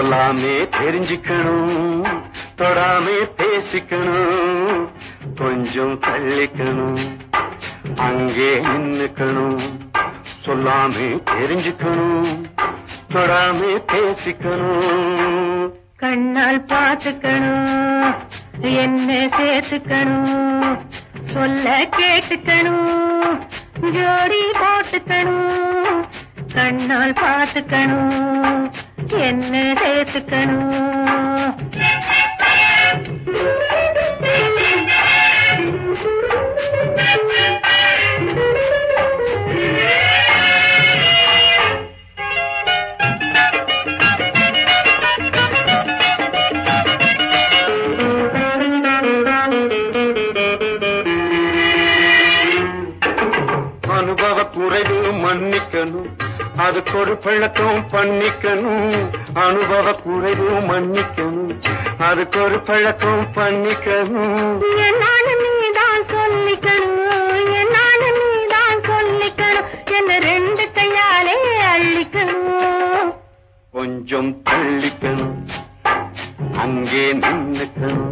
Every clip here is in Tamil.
சொல்லாமே தெரிஞ்சுக்கணும், தொடாமே பேசிக்கணும், கொஞ்சம் தள்ளிக்கணும், அங்கே நின்னுக்கணும். சொல்லாமே தெரிஞ்சுக்கணும், தொடாமே பேசிக்கணும், கண்ணால் பார்த்துக்கணும், என்ன சேர்த்துக்கணும், சொல்ல கேட்டுக்கணும், ஜோடி போட்டுக்கணும், கண்ணால் பார்த்துக்கணும், என்ன சேர்த்துக்கணும். அனுபவ குறைவு மன்னிக்கணும், அதுக்கு ஒரு பழக்கம் பண்ணிக்கணும். அனுபவ குறைவு மன்னிக்கணும், அதுக்கு ஒரு பழக்கம் பண்ணிக்கணும். என்னான்னு நீதான் சொல்லிக்கணும், என்னான்னு நீதான் சொல்லிக்கணும், என்ன ரெண்டு கையாலே அள்ளிக்கணும், கொஞ்சம் தள்ளிக்கணும், அங்கே நின்னுக்கணும்.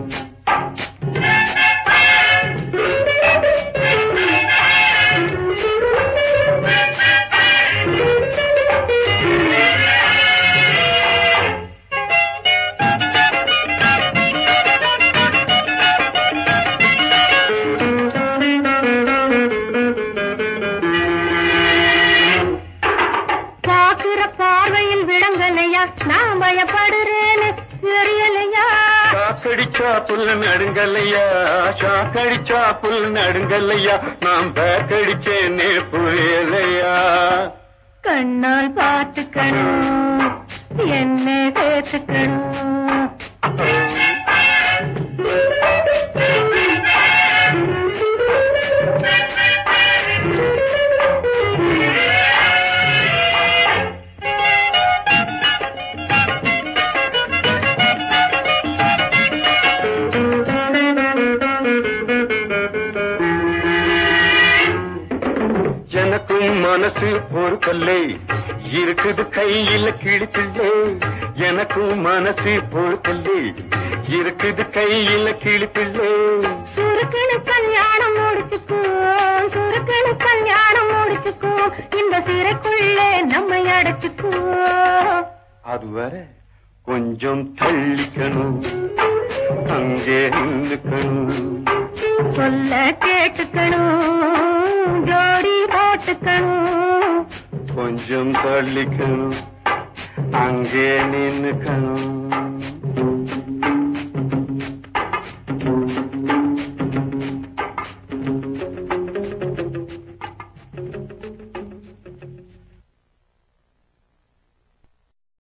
பார்வையில் விளங்கலையா, நான் பயப்படுறேன்னு தெரியலையா. சாக்கடிச்சா புல் நடுங்கல்லையா, சாக்கடிச்சா புல் நடுங்கல்லையா, நான் பேக்கடிச்சேனே புரியலையா. கண்ணால் பார்த்துக்கணும், என்ன சேர்த்துக்கணும், எனக்கும் மனசு பொறுக்கல்லை, இருக்குது கையில கிழிப்பில்லை. எனக்கும் மனசு பொறுக்கல்லை, இருக்குது கையில கிழிப்பில்லை. சுருக்கணு கல்யாணம் முடிச்சுக்குவோம், சுருக்கணு கல்யாணம் முடிச்சுக்குவோம், இந்த சிறைக்குள்ளே நம்மை அடைச்சுக்குவோம். அதுவரை கொஞ்சம் தள்ளிக்கணும், அங்கே நின்னுக்கணும், சொல்ல கேட்டுக்கணும், ஜோடி போட்டுக்கணும், கொஞ்சம் தள்ளிக்கணும், அங்கே நின்னுக்கணும்.